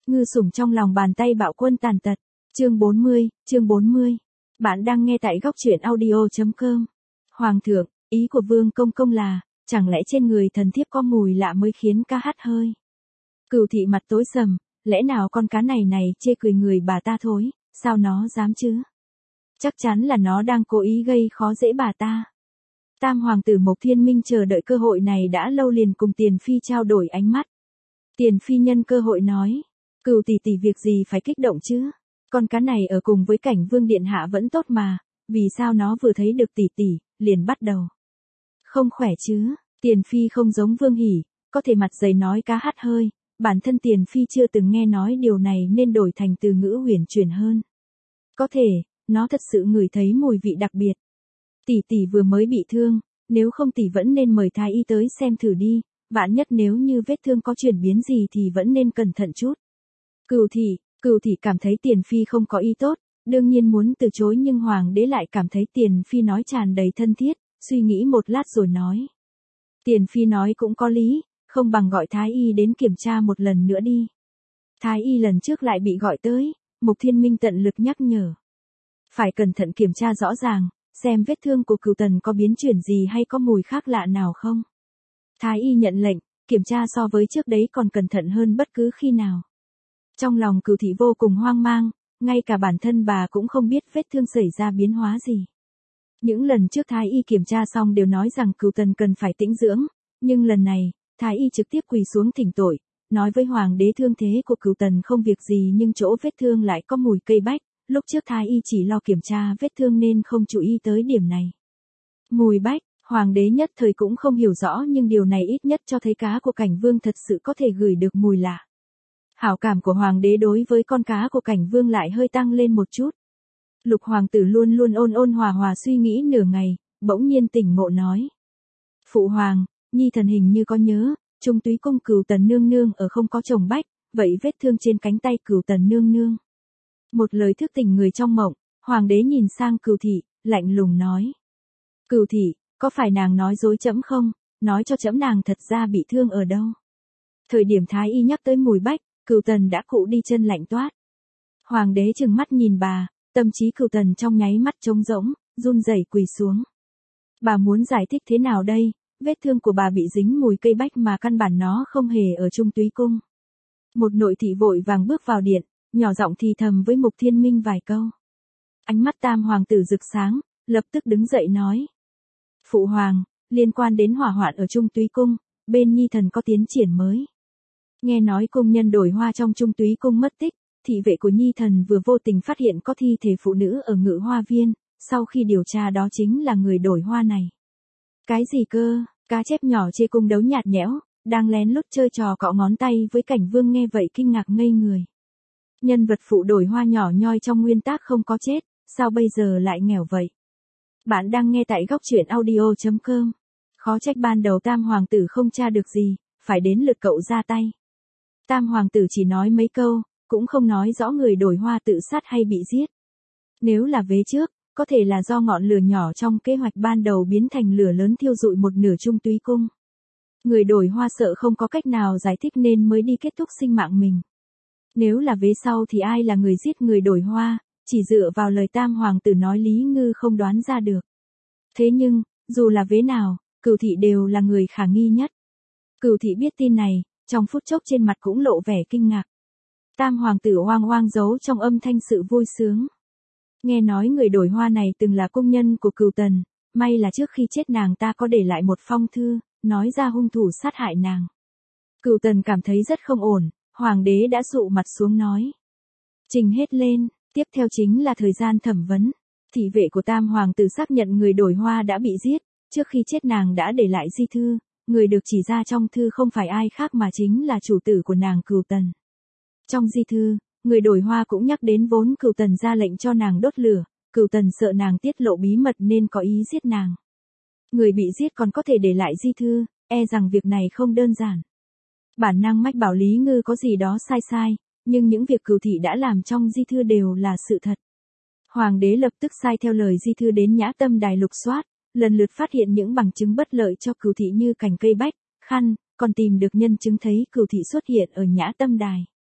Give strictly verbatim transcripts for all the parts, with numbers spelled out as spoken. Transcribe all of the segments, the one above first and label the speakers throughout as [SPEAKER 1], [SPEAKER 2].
[SPEAKER 1] Ngư sủng trong lòng bàn tay bạo quân tàn tật. Chương bốn mươi, chương bốn mươi. Bạn đang nghe tại góc truyện audio chấm com. Hoàng thượng, ý của Vương Công Công là, chẳng lẽ trên người thần thiếp có mùi lạ mới khiến ca hắt hơi. Cửu thị mặt tối sầm, lẽ nào con cá này này chê cười người bà ta thối, sao nó dám chứ? Chắc chắn là nó đang cố ý gây khó dễ bà ta. Tam hoàng tử Mộc Thiên Minh chờ đợi cơ hội này đã lâu liền cùng Tiền Phi trao đổi ánh mắt. Tiền Phi nhân cơ hội nói, Cửu tỷ tỷ việc gì phải kích động chứ? Con cá này ở cùng với Cảnh Vương điện hạ vẫn tốt mà, vì sao nó vừa thấy được tỷ tỷ, liền bắt đầu. Không khỏe chứ? Tiền Phi không giống Vương Hỉ, có thể mặt dày nói cá hắt hơi, bản thân Tiền Phi chưa từng nghe nói điều này nên đổi thành từ ngữ huyền chuyển hơn. Có thể, nó thật sự ngửi thấy mùi vị đặc biệt. Tỷ tỷ vừa mới bị thương, nếu không tỷ vẫn nên mời thái y tới xem thử đi, vạn nhất nếu như vết thương có chuyển biến gì thì vẫn nên cẩn thận chút. Cửu thị, Cửu thị cảm thấy Tiền Phi không có ý tốt, đương nhiên muốn từ chối nhưng hoàng đế lại cảm thấy Tiền Phi nói tràn đầy thân thiết, suy nghĩ một lát rồi nói. Tiền Phi nói cũng có lý, không bằng gọi thái y đến kiểm tra một lần nữa đi. Thái y lần trước lại bị gọi tới, Mộc Thiên Minh tận lực nhắc nhở. Phải cẩn thận kiểm tra rõ ràng, xem vết thương của Cửu tần có biến chuyển gì hay có mùi khác lạ nào không. Thái y nhận lệnh, kiểm tra so với trước đấy còn cẩn thận hơn bất cứ khi nào. Trong lòng Cửu thị vô cùng hoang mang, ngay cả bản thân bà cũng không biết vết thương xảy ra biến hóa gì. Những lần trước Thái y kiểm tra xong đều nói rằng Cửu tần cần phải tĩnh dưỡng, nhưng lần này, Thái y trực tiếp quỳ xuống thỉnh tội, nói với hoàng đế thương thế của Cửu tần không việc gì nhưng chỗ vết thương lại có mùi cây bách, lúc trước Thái y chỉ lo kiểm tra vết thương nên không chú ý tới điểm này. Mùi bách, hoàng đế nhất thời cũng không hiểu rõ nhưng điều này ít nhất cho thấy cá của Cảnh Vương thật sự có thể gửi được mùi lạ. Hảo cảm của hoàng đế đối với con cá của Cảnh Vương lại hơi tăng lên một chút. Lục hoàng tử luôn luôn ôn ôn hòa hòa suy nghĩ nửa ngày, bỗng nhiên tỉnh ngộ nói. Phụ hoàng, nhi thần hình như có nhớ, Trung Túy cung Cửu tần nương nương ở không có chồng bách, vậy vết thương trên cánh tay Cửu tần nương nương. Một lời thức tỉnh người trong mộng, hoàng đế nhìn sang Cửu thị, lạnh lùng nói. Cửu thị, có phải nàng nói dối trẫm không, nói cho trẫm nàng thật ra bị thương ở đâu. Thời điểm thái y nhắc tới mùi bách, Cửu tần đã cụ đi chân lạnh toát. Hoàng đế trừng mắt nhìn bà, tâm trí Cửu tần trong nháy mắt trống rỗng, run rẩy quỳ xuống. Bà muốn giải thích thế nào đây, vết thương của bà bị dính mùi cây bách mà căn bản nó không hề ở Trung Túy cung. Một nội thị vội vàng bước vào điện, nhỏ giọng thì thầm với Mộc Thiên Minh vài câu. Ánh mắt tam hoàng tử rực sáng, lập tức đứng dậy nói. Phụ hoàng, liên quan đến hỏa hoạn ở Trung Túy cung, bên nhi thần có tiến triển mới. Nghe nói cung nhân đổi hoa trong Trung Túy cung mất tích, thị vệ của nhi thần vừa vô tình phát hiện có thi thể phụ nữ ở Ngự Hoa viên, sau khi điều tra đó chính là người đổi hoa này. Cái gì cơ? Cá chép nhỏ chê cung đấu nhạt nhẽo, đang lén lút chơi trò cọ ngón tay với Cảnh Vương nghe vậy kinh ngạc ngây người. Nhân vật phụ đổi hoa nhỏ nhoi trong nguyên tác không có chết, sao bây giờ lại nghèo vậy? Bạn đang nghe tại góc truyện audio chấm com. Khó trách ban đầu tam hoàng tử không tra được gì, phải đến lượt cậu ra tay. Tam hoàng tử chỉ nói mấy câu, cũng không nói rõ người đổi hoa tự sát hay bị giết. Nếu là vế trước, có thể là do ngọn lửa nhỏ trong kế hoạch ban đầu biến thành lửa lớn thiêu rụi một nửa Trung Túy cung. Người đổi hoa sợ không có cách nào giải thích nên mới đi kết thúc sinh mạng mình. Nếu là vế sau thì ai là người giết người đổi hoa, chỉ dựa vào lời tam hoàng tử nói Lý Ngư không đoán ra được. Thế nhưng, dù là vế nào, Cửu thị đều là người khả nghi nhất. Cửu thị biết tin này, trong phút chốc trên mặt cũng lộ vẻ kinh ngạc. Tam hoàng tử oang oang giấu trong âm thanh sự vui sướng. Nghe nói người đổi hoa này từng là cung nhân của Cửu tần, may là trước khi chết nàng ta có để lại một phong thư, nói ra hung thủ sát hại nàng. Cửu tần cảm thấy rất không ổn, hoàng đế đã dụ mặt xuống nói. Trình hết lên, tiếp theo chính là thời gian thẩm vấn. Thị vệ của tam hoàng tử xác nhận người đổi hoa đã bị giết, trước khi chết nàng đã để lại di thư, người được chỉ ra trong thư không phải ai khác mà chính là chủ tử của nàng Cửu tần. Trong di thư, người đổi hoa cũng nhắc đến vốn Cửu tần ra lệnh cho nàng đốt lửa, Cửu tần sợ nàng tiết lộ bí mật nên có ý giết nàng. Người bị giết còn có thể để lại di thư, e rằng việc này không đơn giản. Bản năng mách bảo Lý Ngư có gì đó sai sai, nhưng những việc Cửu thị đã làm trong di thư đều là sự thật. Hoàng đế lập tức sai theo lời di thư đến Nhã Tâm Đài lục soát, lần lượt phát hiện những bằng chứng bất lợi cho Cửu thị như cành cây bách, khăn, còn tìm được nhân chứng thấy Cửu thị xuất hiện ở Nhã Tâm Đài.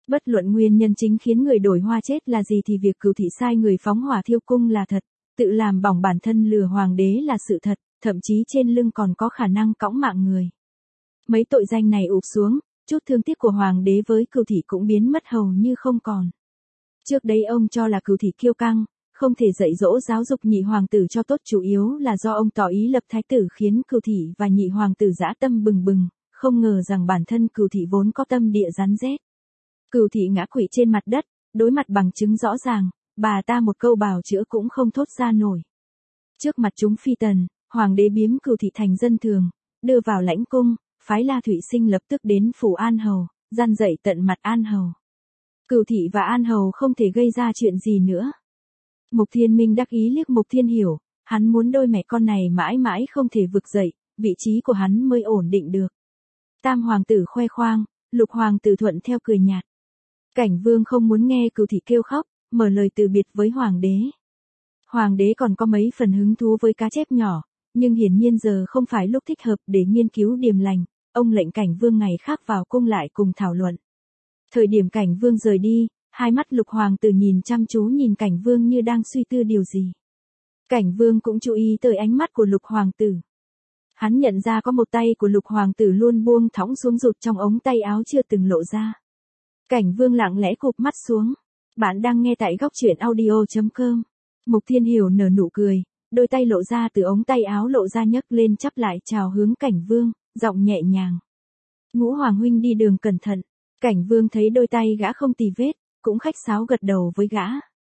[SPEAKER 1] Bất luận nguyên nhân chính khiến người đổi hoa chết là gì thì việc Cửu thị sai người phóng hỏa thiêu cung là thật, tự làm bỏng bản thân lừa hoàng đế là sự thật, thậm chí trên lưng còn có khả năng cõng mạng người. Mấy tội danh này ụp xuống, chút thương tiếc của hoàng đế với Cửu thị cũng biến mất hầu như không còn. Trước đây ông cho là Cửu thị kiêu căng, không thể dạy dỗ giáo dục nhị hoàng tử cho tốt, chủ yếu là do ông tỏ ý lập thái tử khiến Cửu thị và nhị hoàng tử dã tâm bừng bừng, không ngờ rằng bản thân Cửu thị vốn có tâm địa rắn rết. Cửu thị ngã quỵ trên mặt đất, đối mặt bằng chứng rõ ràng, bà ta một câu bào chữa cũng không thốt ra nổi. Trước mặt chúng phi tần, hoàng đế biếm Cửu thị thành dân thường, đưa vào lãnh cung, phái La Thụy Sinh lập tức đến phủ An Hầu, gian dạy tận mặt An Hầu. Cửu thị và An Hầu không thể gây ra chuyện gì nữa. Mục Thiên Minh đắc ý liếc Mục Thiên Hiểu, hắn muốn đôi mẹ con này mãi mãi không thể vực dậy, vị trí của hắn mới ổn định được. Tam hoàng tử khoe khoang, lục hoàng tử thuận theo cười nhạt. Cảnh Vương không muốn nghe Cửu thị kêu khóc, mở lời từ biệt với hoàng đế. Hoàng đế còn có mấy phần hứng thú với cá chép nhỏ, nhưng hiển nhiên giờ không phải lúc thích hợp để nghiên cứu điềm lành, ông lệnh Cảnh Vương ngày khác vào cung lại cùng thảo luận. Thời điểm Cảnh Vương rời đi, hai mắt lục hoàng tử nhìn chăm chú nhìn Cảnh Vương như đang suy tư điều gì. Cảnh Vương cũng chú ý tới ánh mắt của lục hoàng tử. Hắn nhận ra có một tay của lục hoàng tử luôn buông thõng xuống rụt trong ống tay áo chưa từng lộ ra. Cảnh Vương lặng lẽ cụp mắt xuống. Bạn đang nghe tại góc truyện audio chấm com. Mục Thiên Hiểu nở nụ cười, đôi tay lộ ra từ ống tay áo lộ ra nhấc lên chắp lại chào hướng Cảnh Vương, giọng nhẹ nhàng. Ngũ hoàng huynh đi đường cẩn thận. Cảnh Vương thấy đôi tay gã không tì vết, cũng khách sáo gật đầu với gã.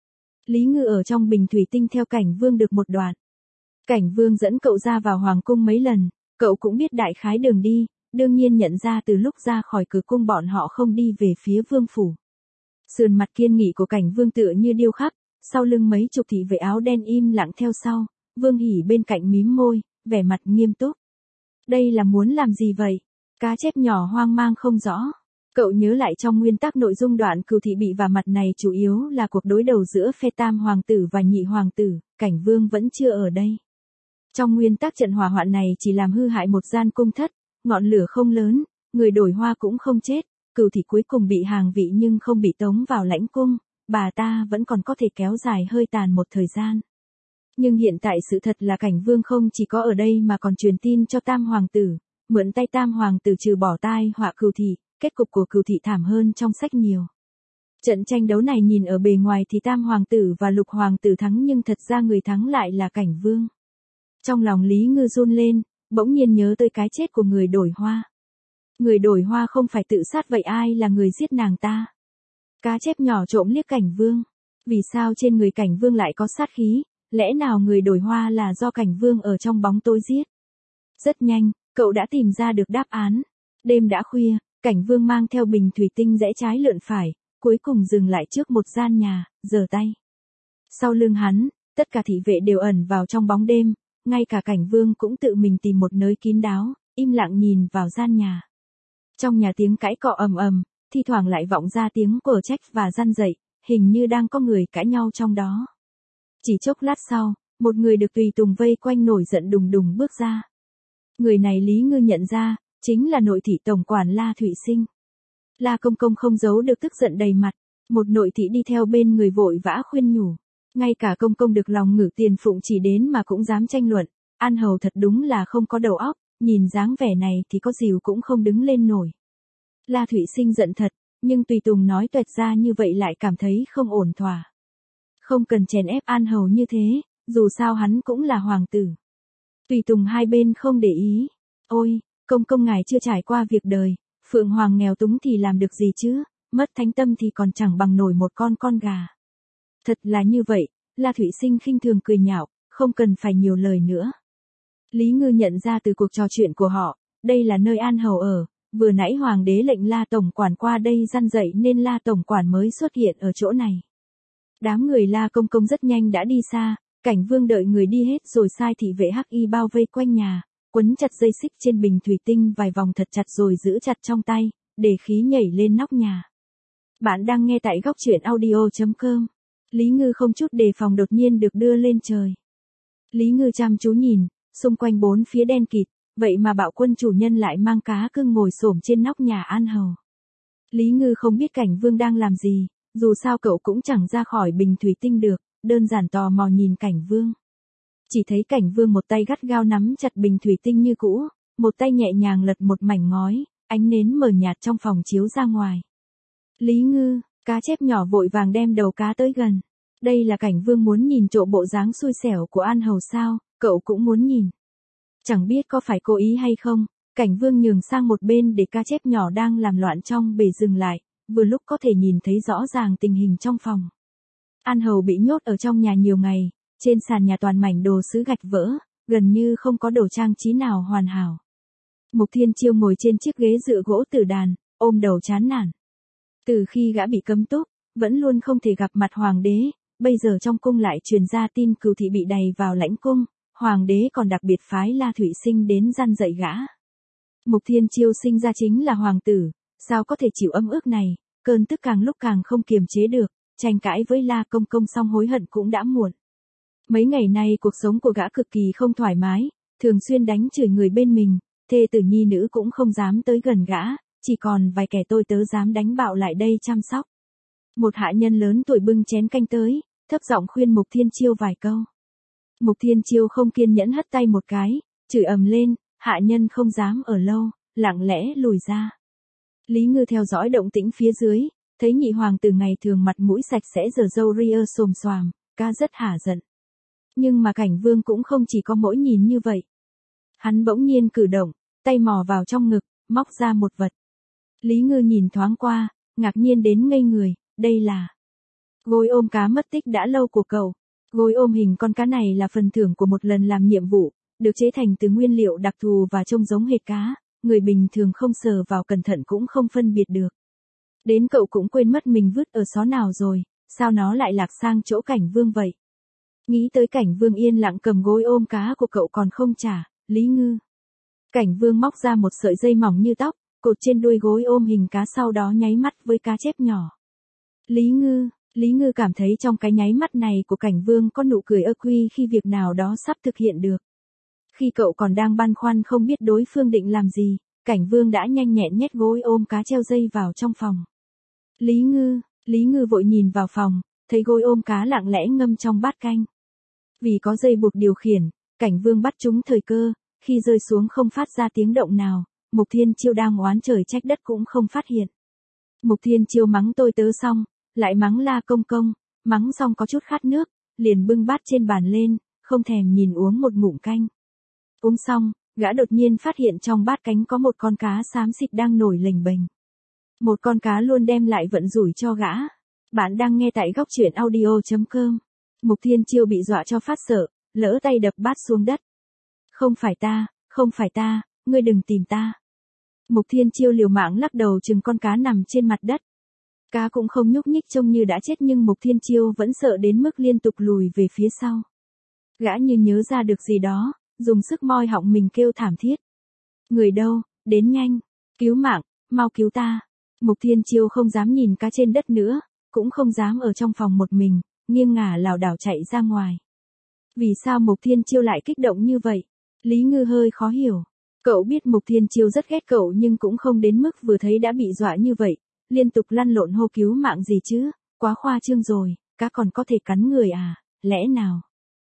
[SPEAKER 1] Lý Ngư ở trong bình thủy tinh theo Cảnh Vương được một đoạn. Cảnh Vương dẫn cậu ra vào hoàng cung mấy lần, cậu cũng biết đại khái đường đi, đương nhiên nhận ra từ lúc ra khỏi cửa cung bọn họ không đi về phía vương phủ. Sườn mặt kiên nghị của Cảnh Vương tựa như điêu khắc, sau lưng mấy chục thị vệ áo đen im lặng theo sau, Vương Hỉ bên cạnh mím môi, vẻ mặt nghiêm túc. Đây là muốn làm gì vậy? Cá chép nhỏ hoang mang không rõ. Cậu nhớ lại trong nguyên tắc nội dung đoạn Cửu thị bị vả mặt này chủ yếu là cuộc đối đầu giữa phe tam hoàng tử và nhị hoàng tử, Cảnh Vương vẫn chưa ở đây. Trong nguyên tắc trận hỏa hoạn này chỉ làm hư hại một gian cung thất, ngọn lửa không lớn, người đổi hoa cũng không chết, Cửu thị cuối cùng bị hàng vị nhưng không bị tống vào lãnh cung, bà ta vẫn còn có thể kéo dài hơi tàn một thời gian. Nhưng hiện tại sự thật là Cảnh Vương không chỉ có ở đây mà còn truyền tin cho tam hoàng tử, mượn tay tam hoàng tử trừ bỏ tai họa Cửu thị, kết cục của Cửu thị thảm hơn trong sách nhiều. Trận tranh đấu này nhìn ở bề ngoài thì tam hoàng tử và lục hoàng tử thắng nhưng thật ra người thắng lại là Cảnh Vương. Trong lòng Lý Ngư run lên, bỗng nhiên nhớ tới cái chết của người đổi hoa. Người đổi hoa không phải tự sát vậy ai là người giết nàng ta? Cá chép nhỏ trộm liếc Cảnh Vương. Vì sao trên người Cảnh Vương lại có sát khí, lẽ nào người đổi hoa là do Cảnh Vương ở trong bóng tối giết? Rất nhanh, cậu đã tìm ra được đáp án. Đêm đã khuya, Cảnh Vương mang theo bình thủy tinh rẽ trái lượn phải, cuối cùng dừng lại trước một gian nhà, giở tay. Sau lưng hắn, tất cả thị vệ đều ẩn vào trong bóng đêm, ngay cả Cảnh Vương cũng tự mình tìm một nơi kín đáo, im lặng nhìn vào gian nhà. Trong nhà tiếng cãi cọ ầm ầm, thi thoảng lại vọng ra tiếng quở trách và răn dậy, hình như đang có người cãi nhau trong đó. Chỉ chốc lát sau, một người được tùy tùng vây quanh nổi giận đùng đùng bước ra. Người này Lý Ngư nhận ra, chính là nội thị tổng quản La Thụy Sinh. La Công Công không giấu được tức giận đầy mặt, một nội thị đi theo bên người vội vã khuyên nhủ. Ngay cả Công Công được lòng ngự tiền phụng chỉ đến mà cũng dám tranh luận, An Hầu thật đúng là không có đầu óc, nhìn dáng vẻ này thì có dìu cũng không đứng lên nổi. La Thụy Sinh giận thật, nhưng tùy tùng nói tuẹt ra như vậy lại cảm thấy không ổn thỏa. Không cần chèn ép An Hầu như thế, dù sao hắn cũng là hoàng tử. Tùy tùng hai bên không để ý. Ôi, Công Công ngài chưa trải qua việc đời, Phượng Hoàng nghèo túng thì làm được gì chứ, mất thánh tâm thì còn chẳng bằng nổi một con con gà. Thật là như vậy, La Thụy Sinh khinh thường cười nhạo, không cần phải nhiều lời nữa. Lý Ngư nhận ra từ cuộc trò chuyện của họ, đây là nơi An Hầu ở, vừa nãy hoàng đế lệnh La Tổng Quản qua đây răn dậy nên La Tổng Quản mới xuất hiện ở chỗ này. Đám người La Công Công rất nhanh đã đi xa, Cảnh Vương đợi người đi hết rồi sai thị vệ hắc y bao vây quanh nhà, quấn chặt dây xích trên bình thủy tinh vài vòng thật chặt rồi giữ chặt trong tay, để khí nhảy lên nóc nhà. Bạn đang nghe tại góc truyện audio chấm com. Lý Ngư không chút đề phòng đột nhiên được đưa lên trời. Lý Ngư chăm chú nhìn, xung quanh bốn phía đen kịt, vậy mà Bạo Quân chủ nhân lại mang cá cưng ngồi xổm trên nóc nhà An Hầu. Lý Ngư không biết Cảnh Vương đang làm gì, dù sao cậu cũng chẳng ra khỏi bình thủy tinh được, đơn giản tò mò nhìn Cảnh Vương. Chỉ thấy Cảnh Vương một tay gắt gao nắm chặt bình thủy tinh như cũ, một tay nhẹ nhàng lật một mảnh ngói, ánh nến mờ nhạt trong phòng chiếu ra ngoài. Lý Ngư, cá chép nhỏ vội vàng đem đầu cá tới gần. Đây là Cảnh Vương muốn nhìn trộm bộ dáng xui xẻo của An Hầu sao, cậu cũng muốn nhìn. Chẳng biết có phải cố ý hay không, Cảnh Vương nhường sang một bên để cá chép nhỏ đang làm loạn trong bể dừng lại, vừa lúc có thể nhìn thấy rõ ràng tình hình trong phòng. An Hầu bị nhốt ở trong nhà nhiều ngày, trên sàn nhà toàn mảnh đồ sứ gạch vỡ, gần như không có đồ trang trí nào hoàn hảo. Mục Thiên Chiêu ngồi trên chiếc ghế dựa gỗ tử đàn, ôm đầu chán nản. Từ khi gã bị cấm túc, vẫn luôn không thể gặp mặt hoàng đế, bây giờ trong cung lại truyền ra tin Cửu thị bị đày vào lãnh cung, hoàng đế còn đặc biệt phái La Thụy Sinh đến răn dạy gã. Mục Thiên Chiêu sinh ra chính là hoàng tử, sao có thể chịu âm ước này, cơn tức càng lúc càng không kiềm chế được, tranh cãi với La Công Công xong hối hận cũng đã muộn. Mấy ngày nay cuộc sống của gã cực kỳ không thoải mái, thường xuyên đánh chửi người bên mình, thê tử nhi nữ cũng không dám tới gần gã, chỉ còn vài kẻ tôi tớ dám đánh bạo lại đây chăm sóc. Một hạ nhân lớn tuổi bưng chén canh tới, thấp giọng khuyên Mục Thiên Chiêu vài câu. Mục Thiên Chiêu không kiên nhẫn hất tay một cái, chửi ầm lên, hạ nhân không dám ở lâu, lặng lẽ lùi ra. Lý Ngư theo dõi động tĩnh phía dưới, thấy nhị hoàng tử ngày thường mặt mũi sạch sẽ giờ râu ria xồm xoàm, ca rất hả giận. Nhưng mà Cảnh Vương cũng không chỉ có mỗi nhìn như vậy. Hắn bỗng nhiên cử động, tay mò vào trong ngực, móc ra một vật. Lý Ngư nhìn thoáng qua, ngạc nhiên đến ngây người, đây là gối ôm cá mất tích đã lâu của cậu. Gối ôm hình con cá này là phần thưởng của một lần làm nhiệm vụ, được chế thành từ nguyên liệu đặc thù và trông giống hệt cá, người bình thường không sờ vào cẩn thận cũng không phân biệt được. Đến cậu cũng quên mất mình vứt ở xó nào rồi, sao nó lại lạc sang chỗ Cảnh Vương vậy? Nghĩ tới Cảnh Vương yên lặng cầm gối ôm cá của cậu còn không trả, Lý Ngư. Cảnh Vương móc ra một sợi dây mỏng như tóc, cột trên đuôi gối ôm hình cá, sau đó nháy mắt với cá chép nhỏ. Lý Ngư, Lý Ngư cảm thấy trong cái nháy mắt này của Cảnh Vương có nụ cười ơ quy khi việc nào đó sắp thực hiện được. Khi cậu còn đang băn khoăn không biết đối phương định làm gì, Cảnh Vương đã nhanh nhẹn nhét gối ôm cá treo dây vào trong phòng. Lý Ngư, Lý Ngư vội nhìn vào phòng, thấy gối ôm cá lặng lẽ ngâm trong bát canh. Vì có dây buộc điều khiển, Cảnh Vương bắt chúng thời cơ, khi rơi xuống không phát ra tiếng động nào, Mục Thiên Chiêu đang oán trời trách đất cũng không phát hiện. Mục Thiên Chiêu mắng tôi tớ xong, lại mắng La Công Công, mắng xong có chút khát nước, liền bưng bát trên bàn lên, không thèm nhìn uống một ngụm canh. Uống xong, gã đột nhiên phát hiện trong bát cánh có một con cá xám xịt đang nổi lềnh bềnh. Một con cá luôn đem lại vận rủi cho gã. Bạn đang nghe tại góc truyện audio chấm com. Mục Thiên Chiêu bị dọa cho phát sợ, lỡ tay đập bát xuống đất. Không phải ta, không phải ta, ngươi đừng tìm ta. Mục Thiên Chiêu liều mạng lắc đầu chừng con cá nằm trên mặt đất. Cá cũng không nhúc nhích trông như đã chết, nhưng Mục Thiên Chiêu vẫn sợ đến mức liên tục lùi về phía sau. Gã như nhớ ra được gì đó, dùng sức moi họng mình kêu thảm thiết. Người đâu, đến nhanh, cứu mạng, mau cứu ta. Mục Thiên Chiêu không dám nhìn cá trên đất nữa, cũng không dám ở trong phòng một mình, nghiêng ngả lảo đảo chạy ra ngoài. Vì sao Mục Thiên Chiêu lại kích động như vậy? Lý Ngư hơi khó hiểu. Cậu biết Mục Thiên Chiêu rất ghét cậu nhưng cũng không đến mức vừa thấy đã bị dọa như vậy, liên tục lăn lộn hô cứu mạng gì chứ, quá khoa trương rồi, cá còn có thể cắn người à, lẽ nào?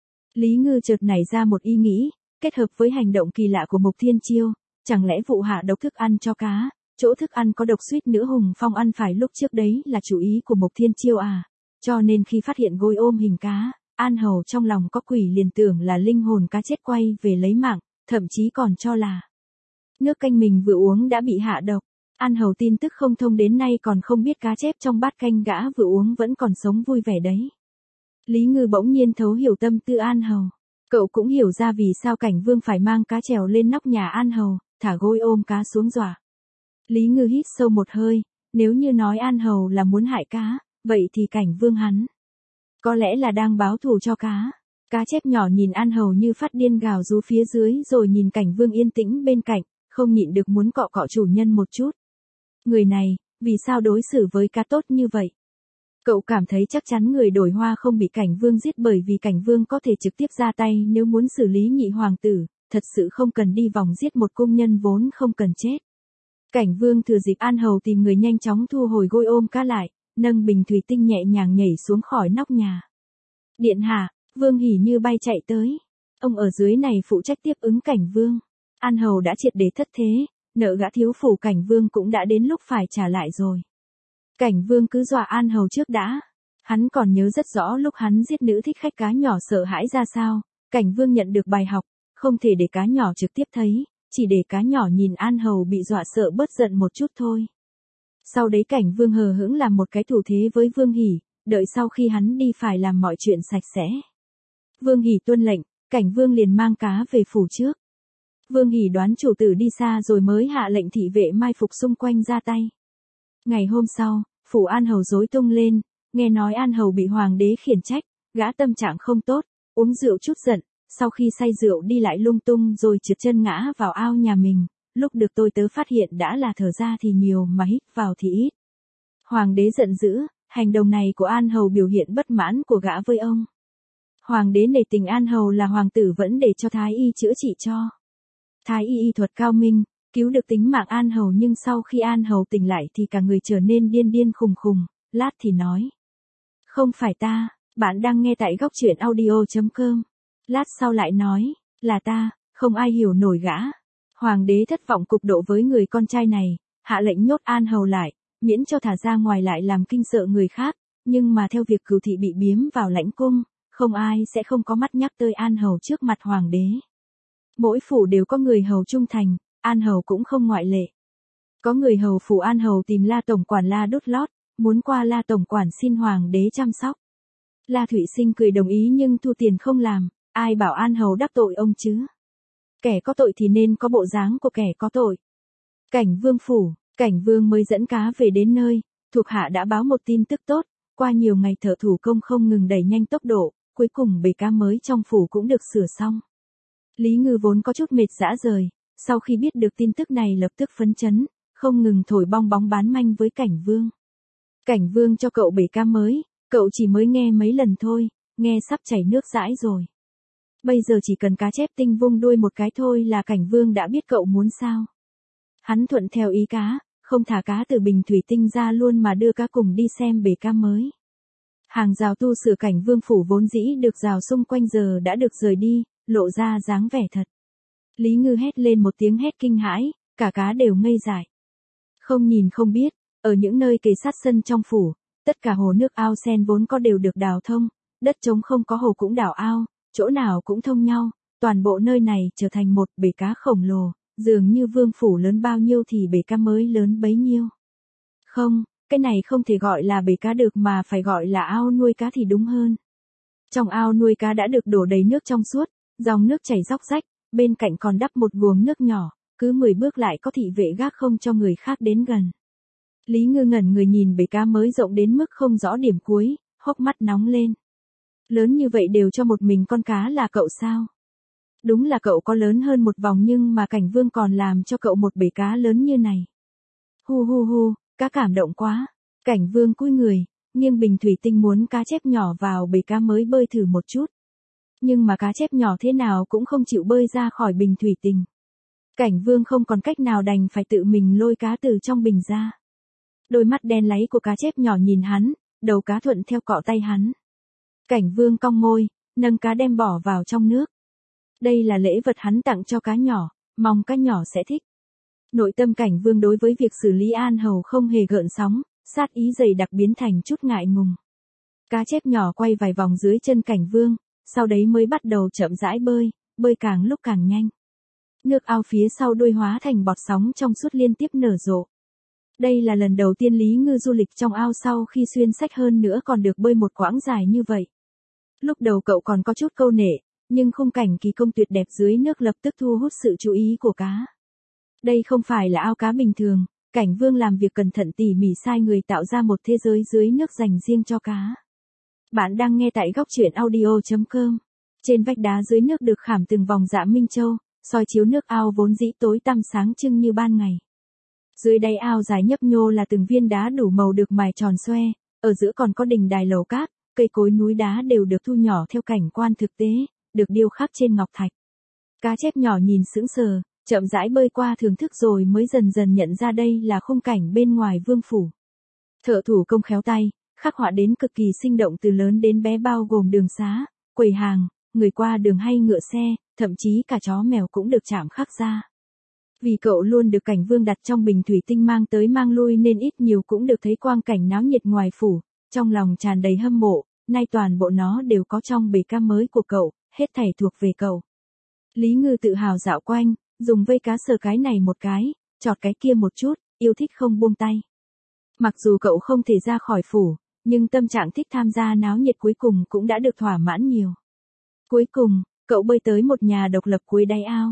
[SPEAKER 1] Lý Ngư chợt nảy ra một ý nghĩ, kết hợp với hành động kỳ lạ của Mục Thiên Chiêu, chẳng lẽ vụ hạ độc thức ăn cho cá, chỗ thức ăn có độc suýt nữa Hùng Phong ăn phải lúc trước đấy là chủ ý của Mục Thiên Chiêu à, cho nên khi phát hiện gối ôm hình cá, An Hầu trong lòng có quỷ liền tưởng là linh hồn cá chết quay về lấy mạng, thậm chí còn cho là nước canh mình vừa uống đã bị hạ độc. An Hầu tin tức không thông đến nay còn không biết cá chép trong bát canh gã vừa uống vẫn còn sống vui vẻ đấy. Lý Ngư bỗng nhiên thấu hiểu tâm tư An Hầu. Cậu cũng hiểu ra vì sao Cảnh Vương phải mang cá trèo lên nóc nhà An Hầu, thả gối ôm cá xuống dọa. Lý Ngư hít sâu một hơi, nếu như nói An Hầu là muốn hại cá, vậy thì Cảnh Vương hắn có lẽ là đang báo thù cho cá. Cá chép nhỏ nhìn An Hầu như phát điên gào rú phía dưới rồi nhìn Cảnh Vương yên tĩnh bên cạnh, không nhịn được muốn cọ cọ chủ nhân một chút. Người này, vì sao đối xử với cá tốt như vậy? Cậu cảm thấy chắc chắn người đổi hoa không bị Cảnh Vương giết bởi vì Cảnh Vương có thể trực tiếp ra tay nếu muốn xử lý nhị hoàng tử, thật sự không cần đi vòng giết một cung nhân vốn không cần chết. Cảnh Vương thừa dịp An Hầu tìm người nhanh chóng thu hồi gôi ôm cá lại, nâng bình thủy tinh nhẹ nhàng nhảy xuống khỏi nóc nhà. Điện hạ, Vương Hỉ như bay chạy tới. Ông ở dưới này phụ trách tiếp ứng Cảnh Vương. An Hầu đã triệt để thất thế, nợ gã thiếu phủ Cảnh Vương cũng đã đến lúc phải trả lại rồi. Cảnh Vương cứ dọa An Hầu trước đã. Hắn còn nhớ rất rõ lúc hắn giết nữ thích khách cá nhỏ sợ hãi ra sao. Cảnh Vương nhận được bài học, không thể để cá nhỏ trực tiếp thấy, chỉ để cá nhỏ nhìn An Hầu bị dọa sợ bớt giận một chút thôi. Sau đấy Cảnh Vương hờ hững làm một cái thủ thế với Vương Hỉ, đợi sau khi hắn đi phải làm mọi chuyện sạch sẽ. Vương Hỉ tuân lệnh, Cảnh Vương liền mang cá về phủ trước. Vương Hỉ đoán chủ tử đi xa rồi mới hạ lệnh thị vệ mai phục xung quanh ra tay. Ngày hôm sau, phủ An Hầu rối tung lên, nghe nói An Hầu bị hoàng đế khiển trách, gã tâm trạng không tốt, uống rượu chút giận, sau khi say rượu đi lại lung tung rồi trượt chân ngã vào ao nhà mình, lúc được tôi tớ phát hiện đã là thở ra thì nhiều mà hít vào thì ít. Hoàng đế giận dữ, hành động này của An Hầu biểu hiện bất mãn của gã với ông. Hoàng đế nể tình An Hầu là hoàng tử vẫn để cho Thái y chữa trị cho. Thái y y thuật cao minh, cứu được tính mạng An Hầu nhưng sau khi An Hầu tỉnh lại thì cả người trở nên điên điên khùng khùng, lát thì nói. Không phải ta, bạn đang nghe tại góc truyện audio chấm com. Lát sau lại nói, là ta, không ai hiểu nổi gã. Hoàng đế thất vọng cực độ với người con trai này, hạ lệnh nhốt An Hầu lại, miễn cho thả ra ngoài lại làm kinh sợ người khác, nhưng mà theo việc Cửu thị bị biếm vào lãnh cung, không ai sẽ không có mắt nhắc tới An Hầu trước mặt hoàng đế. Mỗi phủ đều có người hầu trung thành, An Hầu cũng không ngoại lệ. Có người hầu phủ An Hầu tìm La tổng quản La Đốt Lót, muốn qua La tổng quản xin hoàng đế chăm sóc. La Thụy Sinh cười đồng ý nhưng thu tiền không làm, ai bảo An Hầu đắc tội ông chứ. Kẻ có tội thì nên có bộ dáng của kẻ có tội. Cảnh Vương phủ, Cảnh Vương mới dẫn cá về đến nơi, thuộc hạ đã báo một tin tức tốt, qua nhiều ngày thợ thủ công không ngừng đẩy nhanh tốc độ, cuối cùng bể cá mới trong phủ cũng được sửa xong. Lý Ngư vốn có chút mệt rã rời, sau khi biết được tin tức này lập tức phấn chấn, không ngừng thổi bong bóng bán manh với Cảnh Vương. Cảnh Vương cho cậu bể cá mới, cậu chỉ mới nghe mấy lần thôi, nghe sắp chảy nước dãi rồi. Bây giờ chỉ cần cá chép tinh vung đuôi một cái thôi là Cảnh Vương đã biết cậu muốn sao. Hắn thuận theo ý cá, không thả cá từ bình thủy tinh ra luôn mà đưa cá cùng đi xem bể cá mới. Hàng rào tu sửa Cảnh Vương phủ vốn dĩ được rào xung quanh giờ đã được rời đi, lộ ra dáng vẻ thật. Lý Ngư hét lên một tiếng hét kinh hãi, cả cá đều ngây dại. Không nhìn không biết, ở những nơi kề sát sân trong phủ, tất cả hồ nước ao sen vốn có đều được đào thông, đất trống không có hồ cũng đào ao, chỗ nào cũng thông nhau, toàn bộ nơi này trở thành một bể cá khổng lồ, dường như vương phủ lớn bao nhiêu thì bể cá mới lớn bấy nhiêu. Không, cái này không thể gọi là bể cá được mà phải gọi là ao nuôi cá thì đúng hơn. Trong ao nuôi cá đã được đổ đầy nước trong suốt, dòng nước chảy róc rách, bên cạnh còn đắp một guồng nước nhỏ, cứ mười bước lại có thị vệ gác không cho người khác đến gần. Lý Ngư ngẩn người nhìn bể cá mới rộng đến mức không rõ điểm cuối, hốc mắt nóng lên. Lớn như vậy đều cho một mình con cá là cậu sao? Đúng là cậu có lớn hơn một vòng nhưng mà Cảnh Vương còn làm cho cậu một bể cá lớn như này. Hu hu hu, cá cảm động quá. Cảnh Vương cúi người, nghiêng bình thủy tinh muốn cá chép nhỏ vào bể cá mới bơi thử một chút. Nhưng mà cá chép nhỏ thế nào cũng không chịu bơi ra khỏi bình thủy tinh. Cảnh Vương không còn cách nào đành phải tự mình lôi cá từ trong bình ra. Đôi mắt đen láy của cá chép nhỏ nhìn hắn, đầu cá thuận theo cọ tay hắn. Cảnh Vương cong môi, nâng cá đem bỏ vào trong nước. Đây là lễ vật hắn tặng cho cá nhỏ, mong cá nhỏ sẽ thích. Nội tâm Cảnh Vương đối với việc xử lý An Hầu không hề gợn sóng, sát ý dày đặc biến thành chút ngại ngùng. Cá chép nhỏ quay vài vòng dưới chân Cảnh Vương, sau đấy mới bắt đầu chậm rãi bơi, bơi càng lúc càng nhanh. Nước ao phía sau đuôi hóa thành bọt sóng trong suốt liên tiếp nở rộ. Đây là lần đầu tiên Lý Ngư du lịch trong ao sau khi xuyên sách hơn nữa còn được bơi một quãng dài như vậy. Lúc đầu cậu còn có chút câu nể, nhưng khung cảnh kỳ công tuyệt đẹp dưới nước lập tức thu hút sự chú ý của cá. Đây không phải là ao cá bình thường, Cảnh Vương làm việc cẩn thận tỉ mỉ sai người tạo ra một thế giới dưới nước dành riêng cho cá. Bạn đang nghe tại góc truyện audio chấm com. Trên vách đá dưới nước được khảm từng vòng dạ minh châu, soi chiếu nước ao vốn dĩ tối tăm sáng trưng như ban ngày. Dưới đáy ao dài nhấp nhô là từng viên đá đủ màu được mài tròn xoe, ở giữa còn có đình đài lầu cát, cây cối núi đá đều được thu nhỏ theo cảnh quan thực tế, được điêu khắc trên ngọc thạch. Cá chép nhỏ nhìn sững sờ, chậm rãi bơi qua thưởng thức rồi mới dần dần nhận ra đây là khung cảnh bên ngoài vương phủ. Thợ thủ công khéo tay, khắc họa đến cực kỳ sinh động từ lớn đến bé bao gồm đường xá, quầy hàng, người qua đường hay ngựa xe, thậm chí cả chó mèo cũng được chạm khắc ra. Vì cậu luôn được cảnh vương đặt trong bình thủy tinh mang tới mang lui nên ít nhiều cũng được thấy quang cảnh náo nhiệt ngoài phủ, trong lòng tràn đầy hâm mộ, nay toàn bộ nó đều có trong bể cam mới của cậu, hết thảy thuộc về cậu. Lý Ngư tự hào dạo quanh, dùng vây cá sờ cái này một cái, chọt cái kia một chút, yêu thích không buông tay. Mặc dù cậu không thể ra khỏi phủ, nhưng tâm trạng thích tham gia náo nhiệt cuối cùng cũng đã được thỏa mãn nhiều. Cuối cùng, cậu bơi tới một nhà độc lập cuối đáy ao.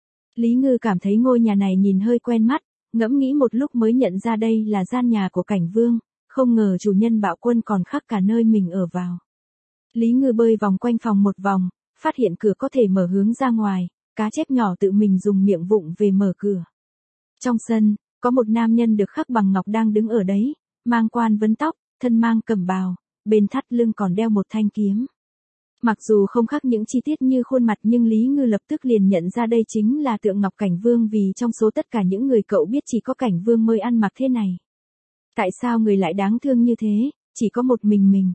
[SPEAKER 1] Lý Ngư cảm thấy ngôi nhà này nhìn hơi quen mắt, ngẫm nghĩ một lúc mới nhận ra đây là gian nhà của cảnh vương, không ngờ chủ nhân Bạo Quân còn khắc cả nơi mình ở vào. Lý Ngư bơi vòng quanh phòng một vòng, phát hiện cửa có thể mở hướng ra ngoài, cá chép nhỏ tự mình dùng miệng vụng về mở cửa. Trong sân, có một nam nhân được khắc bằng ngọc đang đứng ở đấy, mang quan vấn tóc, thân mang cẩm bào, bên thắt lưng còn đeo một thanh kiếm. Mặc dù không khắc những chi tiết như khuôn mặt nhưng Lý Ngư lập tức liền nhận ra đây chính là tượng ngọc cảnh vương vì trong số tất cả những người cậu biết chỉ có cảnh vương mới ăn mặc thế này. Tại sao người lại đáng thương như thế, chỉ có một mình mình.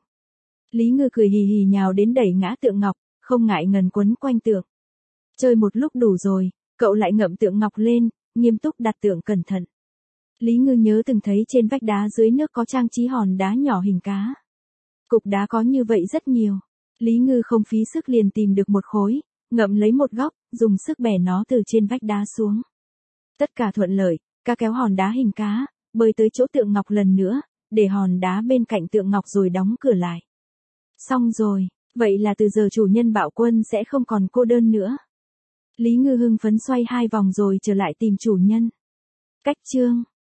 [SPEAKER 1] Lý Ngư cười hì hì nhào đến đẩy ngã tượng ngọc, không ngại ngần quấn quanh tượng. Chơi một lúc đủ rồi, cậu lại ngậm tượng ngọc lên, nghiêm túc đặt tượng cẩn thận. Lý Ngư nhớ từng thấy trên vách đá dưới nước có trang trí hòn đá nhỏ hình cá. Cục đá có như vậy rất nhiều. Lý Ngư không phí sức liền tìm được một khối, ngậm lấy một góc, dùng sức bẻ nó từ trên vách đá xuống. Tất cả thuận lợi, cá kéo hòn đá hình cá, bơi tới chỗ tượng ngọc lần nữa, để hòn đá bên cạnh tượng ngọc rồi đóng cửa lại. Xong rồi, vậy là từ giờ chủ nhân Bạo Quân sẽ không còn cô đơn nữa. Lý Ngư hưng phấn xoay hai vòng rồi trở lại tìm chủ nhân. Cách chương